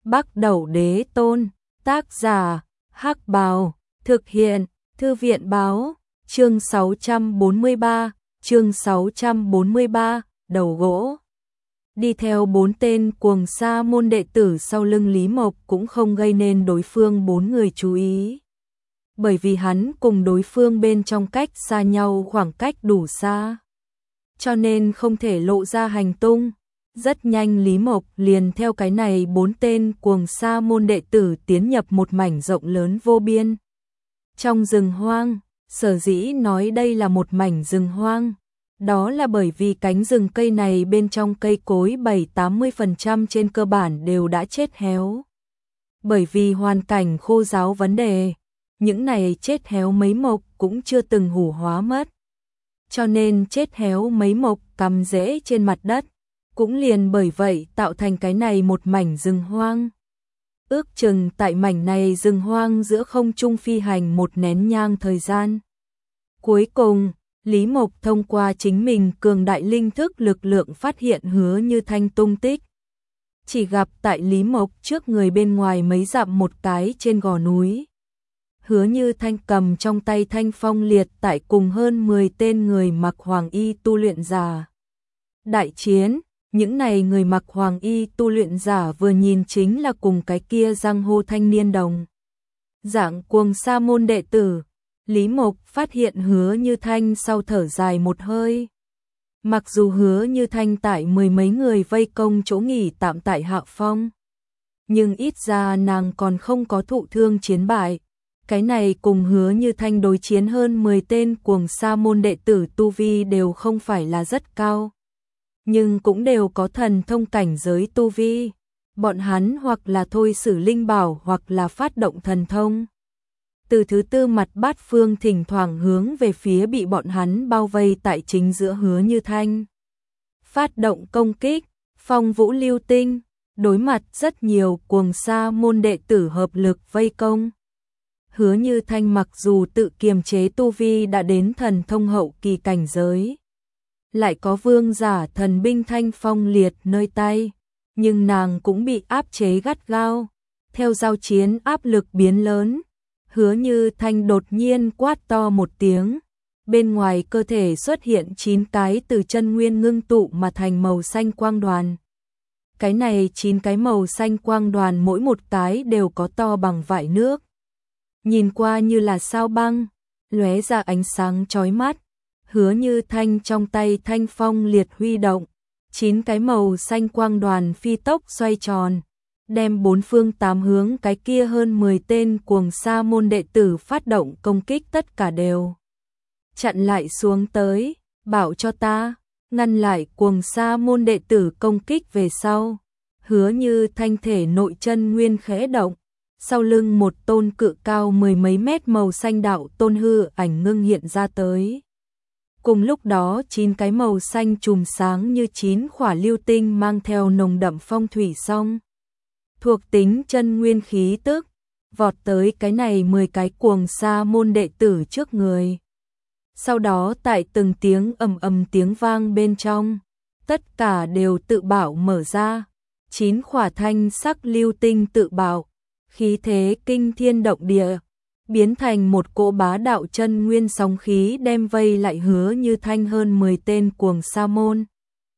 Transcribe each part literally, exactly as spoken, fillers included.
Bắc Đẩu Đế Tôn, tác giả, Hắc Bào, thực hiện, Thư viện báo, chương sáu trăm bốn mươi ba, chương sáu trăm bốn mươi ba, đầu gỗ. Đi theo bốn tên cuồng sa môn đệ tử sau lưng Lý Mộc cũng không gây nên đối phương bốn người chú ý. Bởi vì hắn cùng đối phương bên trong cách xa nhau khoảng cách đủ xa. Cho nên không thể lộ ra hành tung. Rất nhanh Lý Mộc liền theo cái này bốn tên cuồng sa môn đệ tử tiến nhập một mảnh rộng lớn vô biên. Trong rừng hoang, sở dĩ nói đây là một mảnh rừng hoang. Đó là bởi vì cánh rừng cây này bên trong cây cối bảy tám mươi phần trăm trên cơ bản đều đã chết héo. Bởi vì hoàn cảnh khô ráo vấn đề, những này chết héo mấy mộc cũng chưa từng hủ hóa mất. Cho nên chết héo mấy mộc cắm rễ trên mặt đất, cũng liền bởi vậy tạo thành cái này một mảnh rừng hoang. Ước chừng tại mảnh này rừng hoang giữa không trung phi hành một nén nhang thời gian. Cuối cùng, Lý Mộc thông qua chính mình cường đại linh thức lực lượng phát hiện Hứa Như Thanh tung tích. Chỉ gặp tại Lý Mộc trước người bên ngoài mấy dặm một cái trên gò núi. Hứa Như Thanh cầm trong tay thanh phong liệt tại cùng hơn mười tên người mặc hoàng y tu luyện giả. Đại chiến, những này người mặc hoàng y tu luyện giả vừa nhìn chính là cùng cái kia giang hồ thanh niên đồng. Dạng cuồng sa môn đệ tử. Lý Mộc phát hiện Hứa Như Thanh sau thở dài một hơi. Mặc dù Hứa Như Thanh tại mười mấy người vây công chỗ nghỉ tạm tại hạ phong, nhưng ít ra nàng còn không có thụ thương chiến bại. Cái này cùng Hứa Như Thanh đối chiến hơn mười tên cuồng sa môn đệ tử tu vi đều không phải là rất cao, nhưng cũng đều có thần thông cảnh giới tu vi. Bọn hắn hoặc là thôi sử linh bảo hoặc là phát động thần thông. Từ thứ tư mặt bát phương thỉnh thoảng hướng về phía bị bọn hắn bao vây tại chính giữa Hứa Như Thanh. Phát động công kích, phong vũ lưu tinh, đối mặt rất nhiều cuồng sa môn đệ tử hợp lực vây công. Hứa Như Thanh mặc dù tự kiềm chế tu vi đã đến thần thông hậu kỳ cảnh giới, lại có vương giả thần binh thanh phong liệt nơi tay, nhưng nàng cũng bị áp chế gắt gao. Theo giao chiến áp lực biến lớn, Hứa Như Thanh đột nhiên quát to một tiếng, bên ngoài cơ thể xuất hiện chín cái từ chân nguyên ngưng tụ mà thành màu xanh quang đoàn. Cái này chín cái màu xanh quang đoàn mỗi một cái đều có to bằng vải nước. Nhìn qua như là sao băng, lóe ra ánh sáng chói mắt. Hứa Như Thanh trong tay thanh phong liệt huy động, chín cái màu xanh quang đoàn phi tốc xoay tròn, đem bốn phương tám hướng cái kia hơn mười tên cuồng sa môn đệ tử phát động công kích tất cả đều chặn lại xuống tới, bảo cho ta, ngăn lại cuồng sa môn đệ tử công kích về sau. Hứa Như Thanh thể nội chân nguyên khẽ động, sau lưng một tôn cự cao mười mấy mét màu xanh đạo tôn hư ảnh ngưng hiện ra tới. Cùng lúc đó chín cái màu xanh chùm sáng như chín khỏa lưu tinh mang theo nồng đậm phong thủy song thuộc tính chân nguyên khí tức, vọt tới cái này mười cái cuồng sa môn đệ tử trước người. Sau đó tại từng tiếng ầm ầm tiếng vang bên trong, tất cả đều tự bảo mở ra, chín khỏa thanh sắc lưu tinh tự bảo, khí thế kinh thiên động địa, biến thành một cỗ bá đạo chân nguyên sóng khí đem vây lại Hứa Như Thanh hơn mười tên cuồng sa môn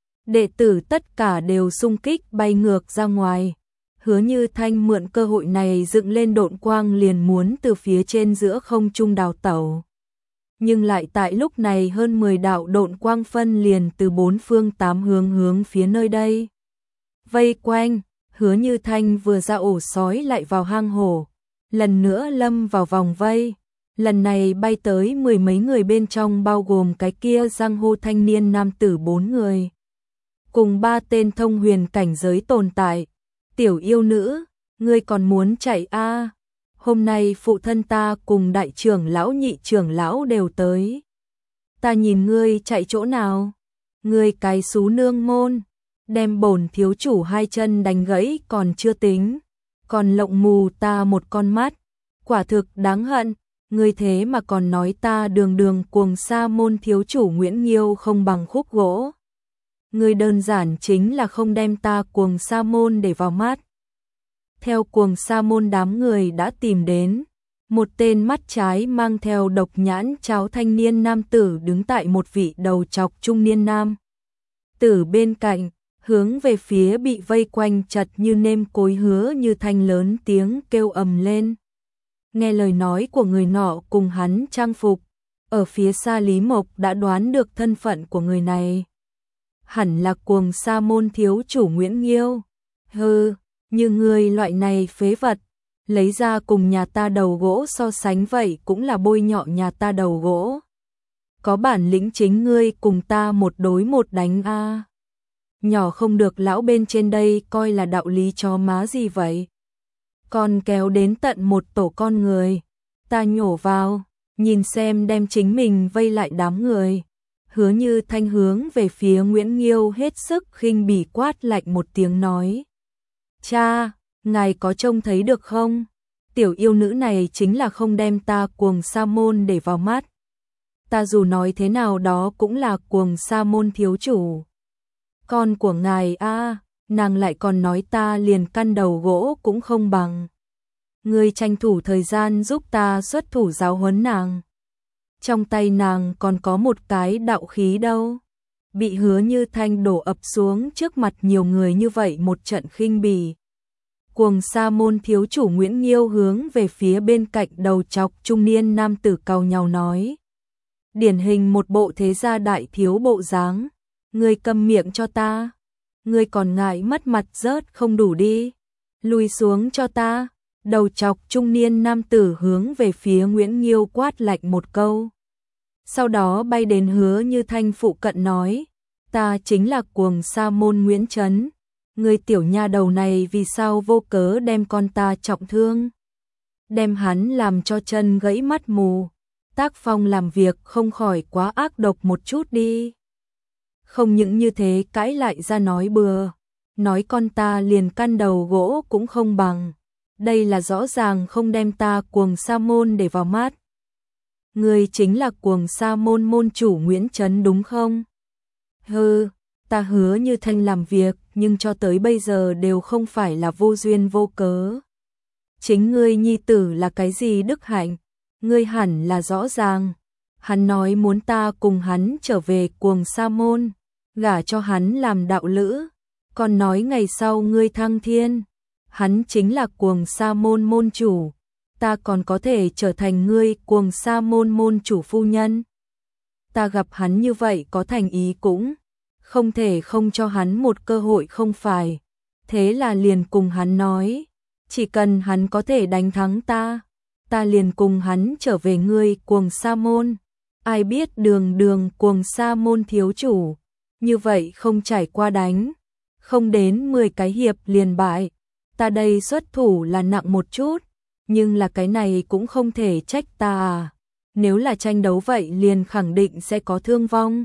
đệ tử tất cả đều xung kích bay ngược ra ngoài. Hứa Như Thanh mượn cơ hội này dựng lên độn quang liền muốn từ phía trên giữa không trung đào tẩu. Nhưng lại tại lúc này hơn mười đạo độn quang phân liền từ bốn phương tám hướng hướng phía nơi đây vây quanh. Hứa Như Thanh vừa ra ổ sói lại vào hang hổ, lần nữa lâm vào vòng vây. Lần này bay tới mười mấy người bên trong bao gồm cái kia giang hồ thanh niên nam tử bốn người, cùng ba tên thông huyền cảnh giới tồn tại. Tiểu yêu nữ, ngươi còn muốn chạy a? À? Hôm nay phụ thân ta cùng đại trưởng lão nhị trưởng lão đều tới. Ta nhìn ngươi chạy chỗ nào? Ngươi cái xú nương môn, đem bổn thiếu chủ hai chân đánh gãy còn chưa tính, còn lộng mù ta một con mắt, quả thực đáng hận. Ngươi thế mà còn nói ta đường đường cuồng sa môn thiếu chủ Nguyễn Nghiêu không bằng khúc gỗ. Ngươi đơn giản chính là không đem ta cuồng sa môn để vào mắt. theo Cuồng Sa môn đám người đã tìm đến. Một tên mắt trái mang theo độc nhãn cháo thanh niên nam tử đứng tại một vị đầu chọc trung niên nam tử bên cạnh, hướng về phía bị vây quanh chật như nêm cối Hứa Như Thanh lớn tiếng kêu ầm lên. Nghe lời nói của người nọ cùng hắn trang phục, ở phía xa Lý Mộc đã đoán được thân phận của người này. Hẳn là Cuồng Sa môn thiếu chủ Nguyễn Nghiêu. Hừ, như người loại này phế vật, lấy ra cùng nhà ta đầu gỗ so sánh vậy cũng là bôi nhọ nhà ta đầu gỗ. Có bản lĩnh chính ngươi cùng ta một đối một đánh a. Nhỏ không được lão bên trên đây coi là đạo lý chó má gì vậy. Còn kéo đến tận một tổ con người, ta nhổ vào, nhìn xem đem chính mình vây lại đám người. Hứa Như Thanh hướng về phía Nguyễn Nghiêu hết sức khinh bỉ quát lạnh một tiếng nói. Cha, ngài có trông thấy được không? Tiểu yêu nữ này chính là không đem ta Cuồng Sa môn để vào mắt. Ta dù nói thế nào đó cũng là Cuồng Sa môn thiếu chủ. Con của ngài a, nàng lại còn nói ta liền căn đầu gỗ cũng không bằng. Ngươi tranh thủ thời gian giúp ta xuất thủ giáo huấn nàng. Trong tay nàng còn có một cái đạo khí đâu. Bị Hứa Như Thanh đổ ập xuống trước mặt nhiều người như vậy một trận khinh bỉ. Cuồng Sa môn thiếu chủ Nguyễn Nghiêu hướng về phía bên cạnh đầu chọc trung niên nam tử cau nhàu nói. Điển hình một bộ thế gia đại thiếu bộ dáng. Ngươi câm miệng cho ta. Ngươi còn ngại mất mặt rớt không đủ đi. Lùi xuống cho ta. Đầu chọc trung niên nam tử hướng về phía Nguyễn Nghiêu quát lạnh một câu. Sau đó bay đến Hứa Như Thanh phụ cận nói. Ta chính là Cuồng Sa môn Nguyễn Trấn. Ngươi tiểu nha đầu này vì sao vô cớ đem con ta trọng thương. Đem hắn làm cho chân gãy mắt mù. Tác phong làm việc không khỏi quá ác độc một chút đi. Không những như thế cãi lại ra nói bừa. Nói con ta liền căn đầu gỗ cũng không bằng. Đây là rõ ràng không đem ta Cuồng Sa môn để vào mắt. Ngươi chính là Cuồng Sa môn môn chủ Nguyễn Trấn đúng không? Hừ, ta Hứa Như Thanh làm việc nhưng cho tới bây giờ đều không phải là vô duyên vô cớ. Chính ngươi nhi tử là cái gì đức hạnh? Ngươi hẳn là rõ ràng. Hắn nói muốn ta cùng hắn trở về Cuồng Sa môn, gả cho hắn làm đạo lữ. Còn nói ngày sau ngươi thăng thiên, hắn chính là Cuồng Sa môn môn chủ. Ta còn có thể trở thành ngươi Cuồng Sa môn môn chủ phu nhân. Ta gặp hắn như vậy có thành ý cũng không thể không cho hắn một cơ hội không phải. Thế là liền cùng hắn nói, chỉ cần hắn có thể đánh thắng ta, ta liền cùng hắn trở về ngươi Cuồng Sa môn. Ai biết đường đường Cuồng Sa môn thiếu chủ, như vậy không trải qua đánh, không đến mười cái hiệp liền bại. Ta đây xuất thủ là nặng một chút, nhưng là cái này cũng không thể trách ta à. Nếu là tranh đấu vậy liền khẳng định sẽ có thương vong.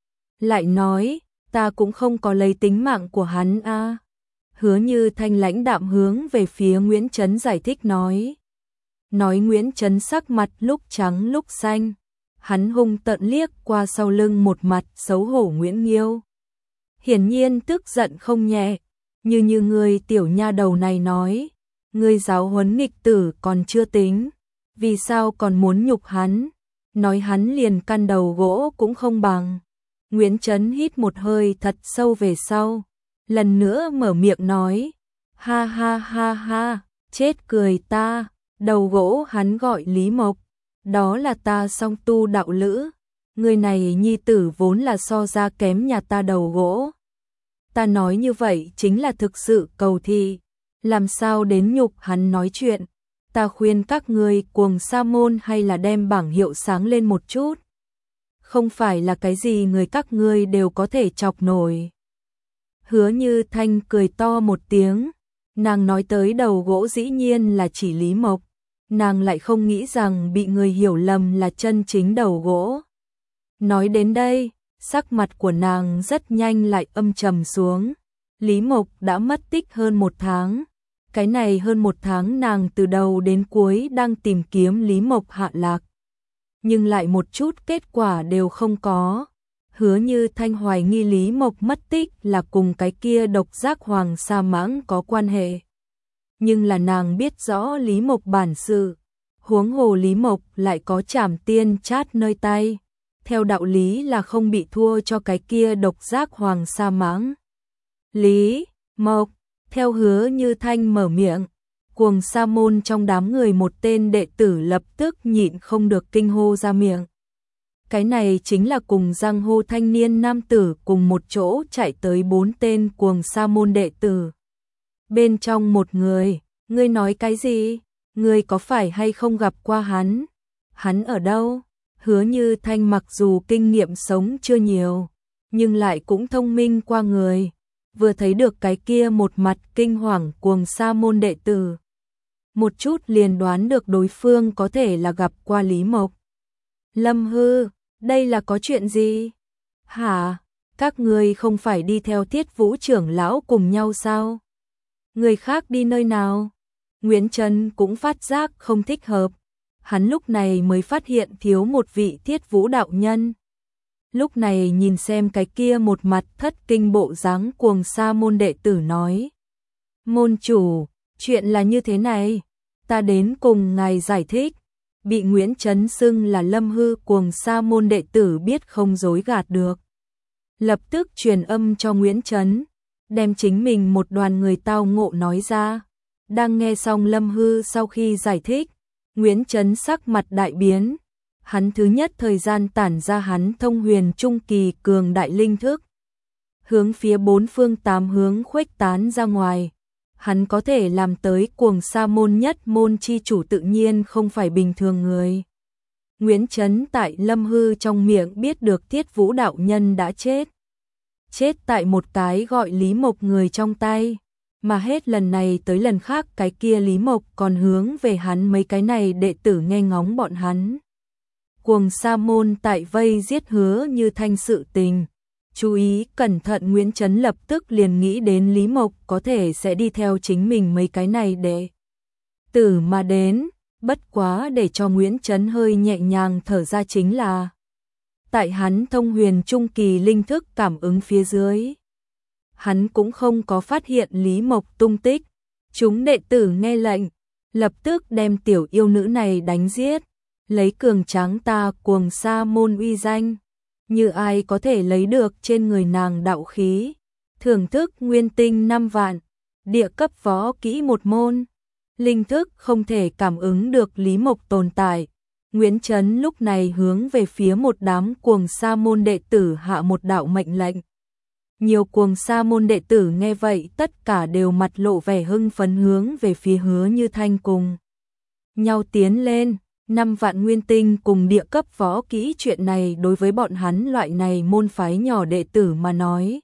Lại nói, ta cũng không có lấy tính mạng của hắn a. À. Hứa Như Thanh lãnh đạm hướng về phía Nguyễn Trấn giải thích nói. Nói Nguyễn Trấn sắc mặt lúc trắng lúc xanh. Hắn hung tợn liếc qua sau lưng một mặt xấu hổ Nguyễn Nghiêu. Hiển nhiên tức giận không nhẹ. Như như người tiểu nha đầu này nói. Ngươi giáo huấn nghịch tử còn chưa tính. Vì sao còn muốn nhục hắn? Nói hắn liền căn đầu gỗ cũng không bằng. Nguyễn Trấn hít một hơi thật sâu về sau. Lần nữa mở miệng nói. Ha ha ha ha, chết cười ta. Đầu gỗ hắn gọi Lý Mộc. Đó là ta song tu đạo lữ. Người này nhi tử vốn là so ra kém nhà ta đầu gỗ. Ta nói như vậy chính là thực sự cầu thị. Làm sao đến nhục hắn nói chuyện. Ta khuyên các ngươi Cuồng Sa môn hay là đem bảng hiệu sáng lên một chút. Không phải là cái gì người các ngươi đều có thể chọc nổi. Hứa Như Thanh cười to một tiếng. Nàng nói tới đầu gỗ dĩ nhiên là chỉ Lý Mộc. Nàng lại không nghĩ rằng bị người hiểu lầm là chân chính đầu gỗ. Nói đến đây, sắc mặt của nàng rất nhanh lại âm trầm xuống. Lý Mộc đã mất tích hơn một tháng. Cái này hơn một tháng nàng từ đầu đến cuối đang tìm kiếm Lý Mộc hạ lạc. Nhưng lại một chút kết quả đều không có. Hứa Như Thanh hoài nghi Lý Mộc mất tích là cùng cái kia độc giác hoàng sa mãng có quan hệ. nhưng là nàng biết rõ Lý Mộc bản sự, huống hồ Lý Mộc lại có Trảm Tiên Chát nơi tay, theo đạo lý là không bị thua cho cái kia độc giác hoàng sa mãng. Lý Mộc, theo Hứa Như Thanh mở miệng, Cuồng Sa môn trong đám người một tên đệ tử lập tức nhịn không được kinh hô ra miệng. Cái này chính là cùng giang hồ thanh niên nam tử cùng một chỗ chạy tới bốn tên Cuồng Sa môn đệ tử. Bên trong một người, ngươi nói cái gì? Ngươi có phải hay không gặp qua hắn? Hắn ở đâu? Hứa Như Thanh mặc dù kinh nghiệm sống chưa nhiều, nhưng lại cũng thông minh qua người, vừa thấy được cái kia một mặt kinh hoàng Cuồng Sa môn đệ tử, một chút liền đoán được đối phương có thể là gặp qua Lý Mộc. Lâm Hư, đây là có chuyện gì? Hả? Các ngươi không phải đi theo Thiết Vũ trưởng lão cùng nhau sao? Người khác đi nơi nào? Nguyễn Trân cũng phát giác không thích hợp. Hắn lúc này mới phát hiện thiếu một vị Thiết Vũ đạo nhân. Lúc này nhìn xem cái kia một mặt thất kinh bộ dáng Cuồng Sa môn đệ tử nói. Môn chủ, chuyện là như thế này, ta đến cùng ngài giải thích. Bị Nguyễn Trấn xưng là Lâm Hư Cuồng Sa môn đệ tử biết không dối gạt được. Lập tức truyền âm cho Nguyễn Trấn, đem chính mình một đoàn người tao ngộ nói ra. Đang nghe xong Lâm Hư sau khi giải thích, Nguyễn Trấn sắc mặt đại biến. Hắn thứ nhất thời gian tản ra hắn thông huyền trung kỳ cường đại linh thức, hướng phía bốn phương tám hướng khuếch tán ra ngoài. Hắn có thể làm tới Cuồng Sa môn nhất môn chi chủ tự nhiên không phải bình thường người. Nguyễn Trấn tại Lâm Hư trong miệng biết được Thiết Vũ đạo nhân đã chết. Chết tại một cái gọi Lý Mộc người trong tay, mà hết lần này tới lần khác cái kia Lý Mộc còn hướng về hắn mấy cái này đệ tử nghe ngóng bọn hắn. Cuồng Sa môn tại vây giết Hứa Như Thanh sự tình. Chú ý cẩn thận, Nguyễn Trấn lập tức liền nghĩ đến Lý Mộc có thể sẽ đi theo chính mình mấy cái này để tử mà đến, bất quá để cho Nguyễn Trấn hơi nhẹ nhàng thở ra chính là tại hắn thông huyền trung kỳ linh thức cảm ứng phía dưới, hắn cũng không có phát hiện Lý Mộc tung tích. Chúng đệ tử nghe lệnh, lập tức đem tiểu yêu nữ này đánh giết, lấy cường tráng ta Cuồng Sa môn uy danh. Như ai có thể lấy được trên người nàng đạo khí, thưởng thức nguyên tinh năm vạn, địa cấp võ kỹ một môn. Linh thức không thể cảm ứng được Lý Mộc tồn tại. Nguyễn Trấn lúc này hướng về phía một đám Cuồng Sa môn đệ tử hạ một đạo mệnh lệnh. Nhiều Cuồng Sa môn đệ tử nghe vậy tất cả đều mặt lộ vẻ hưng phấn hướng về phía Hứa Như Thanh cùng nhau tiến lên. Năm vạn nguyên tinh cùng địa cấp võ kỹ, chuyện này đối với bọn hắn loại này môn phái nhỏ đệ tử mà nói,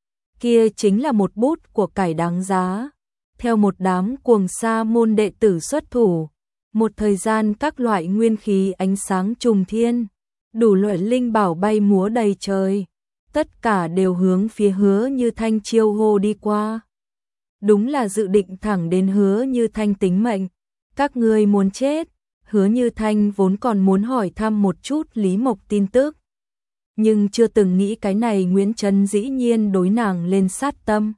kia chính là một bút của cải đáng giá. Theo một đám Cuồng Sa môn đệ tử xuất thủ, một thời gian các loại nguyên khí ánh sáng trùng thiên, đủ loại linh bảo bay múa đầy trời, tất cả đều hướng phía Hứa Như Thanh chiêu hô đi qua. Đúng là dự định thẳng đến Hứa Như Thanh tính mệnh. Các ngươi muốn chết. Hứa Như Thanh vốn còn muốn hỏi thăm một chút Lý Mộc tin tức, nhưng chưa từng nghĩ cái này Nguyễn Trấn dĩ nhiên đối nàng lên sát tâm.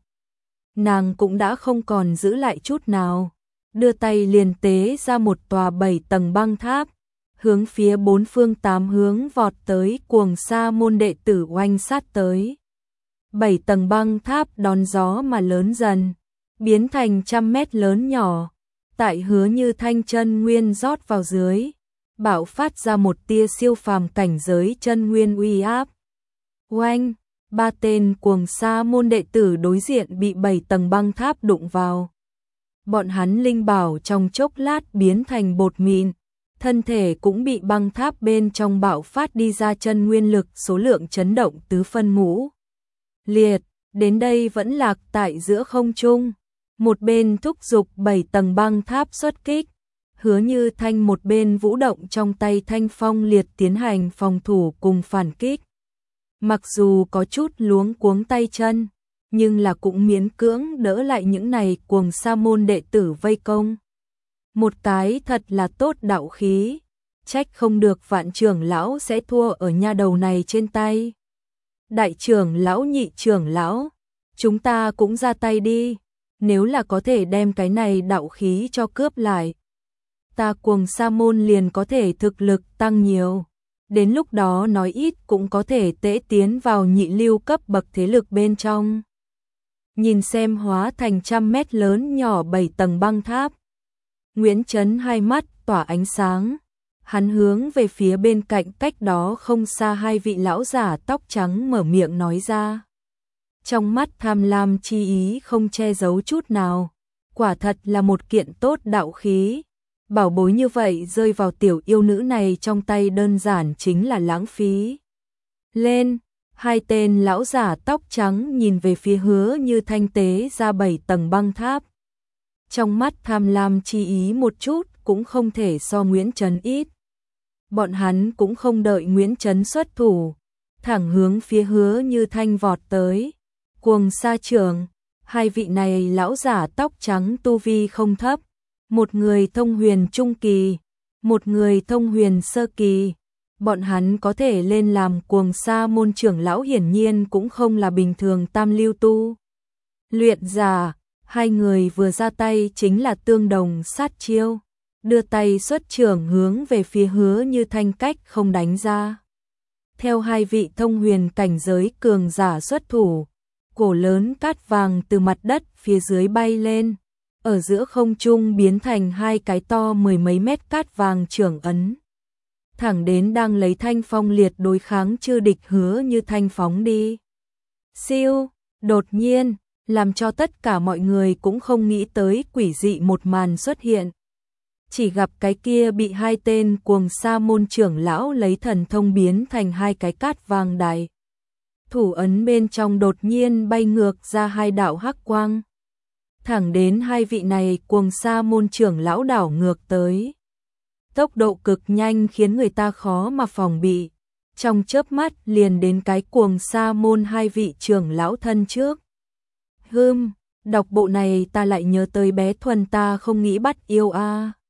Nàng cũng đã không còn giữ lại chút nào, đưa tay liền tế ra một tòa bảy tầng băng tháp, hướng phía bốn phương tám hướng vọt tới Cuồng Sa môn đệ tử oanh sát tới. Bảy tầng băng tháp đón gió mà lớn dần, biến thành trăm mét lớn nhỏ. Tại Hứa Như Thanh chân nguyên rót vào dưới, bạo phát ra một tia siêu phàm cảnh giới chân nguyên uy áp. Oanh, ba tên Cuồng Sa môn đệ tử đối diện bị bảy tầng băng tháp đụng vào. Bọn hắn linh bảo trong chốc lát biến thành bột mịn, thân thể cũng bị băng tháp bên trong bạo phát đi ra chân nguyên lực số lượng chấn động tứ phân ngũ liệt, đến đây vẫn lạc tại giữa không trung. Một bên thúc giục bảy tầng băng tháp xuất kích, Hứa Như Thanh một bên vũ động trong tay thanh phong liệt tiến hành phòng thủ cùng phản kích. Mặc dù có chút luống cuống tay chân, nhưng là cũng miễn cưỡng đỡ lại những này Cuồng Sa môn đệ tử vây công. Một cái thật là tốt đạo khí, trách không được Vạn trưởng lão sẽ thua ở nha đầu này trên tay. Đại trưởng lão, nhị trưởng lão, chúng ta cũng ra tay đi. nếu là có thể đem cái này đạo khí cho cướp lại, ta Cuồng Sa môn liền có thể thực lực tăng nhiều. Đến lúc đó nói ít cũng có thể tễ tiến vào nhị lưu cấp bậc thế lực bên trong. Nhìn xem hóa thành trăm mét lớn nhỏ bảy tầng băng tháp. Nguyễn Chấn hai mắt tỏa ánh sáng. Hắn hướng về phía bên cạnh cách đó không xa hai vị lão giả tóc trắng mở miệng nói ra. Trong mắt tham lam chi ý không che giấu chút nào. Quả thật là một kiện tốt đạo khí. Bảo bối như vậy rơi vào tiểu yêu nữ này trong tay đơn giản chính là lãng phí. Lên, hai tên lão giả tóc trắng nhìn về phía Hứa Như Thanh tế ra bảy tầng băng tháp. Trong mắt tham lam chi ý một chút cũng không thể so Nguyễn Chấn ít. Bọn hắn cũng không đợi Nguyễn Chấn xuất thủ, thẳng hướng phía Hứa Như Thanh vọt tới. Cuồng Sa trưởng, hai vị này lão giả tóc trắng tu vi không thấp. Một người thông huyền trung kỳ, một người thông huyền sơ kỳ. Bọn hắn có thể lên làm Cuồng Sa môn trưởng lão hiển nhiên cũng không là bình thường tam lưu tu. Luyện giả, hai người vừa ra tay chính là tương đồng sát chiêu. Đưa tay xuất trưởng hướng về phía Hứa Như Thanh cách không đánh ra. Theo hai vị thông huyền cảnh giới cường giả xuất thủ, cổ lớn cát vàng từ mặt đất phía dưới bay lên. Ở giữa không trung biến thành hai cái to mười mấy mét cát vàng trưởng ấn. Thẳng đến đang lấy thanh phong liệt đối kháng chư địch Hứa Như Thanh phóng đi. Siêu, đột nhiên, làm cho tất cả mọi người cũng không nghĩ tới quỷ dị một màn xuất hiện. Chỉ gặp cái kia bị hai tên Cuồng Sa môn trưởng lão lấy thần thông biến thành hai cái cát vàng đại. Thủ ấn bên trong đột nhiên bay ngược ra hai đạo hắc quang. Thẳng đến hai vị này Cuồng Sa môn trưởng lão đảo ngược tới. Tốc độ cực nhanh khiến người ta khó mà phòng bị. Trong chớp mắt liền đến cái Cuồng Sa môn hai vị trưởng lão thân trước. Hừm, đọc bộ này ta lại nhớ tới bé Thuần ta không nghĩ bắt yêu a.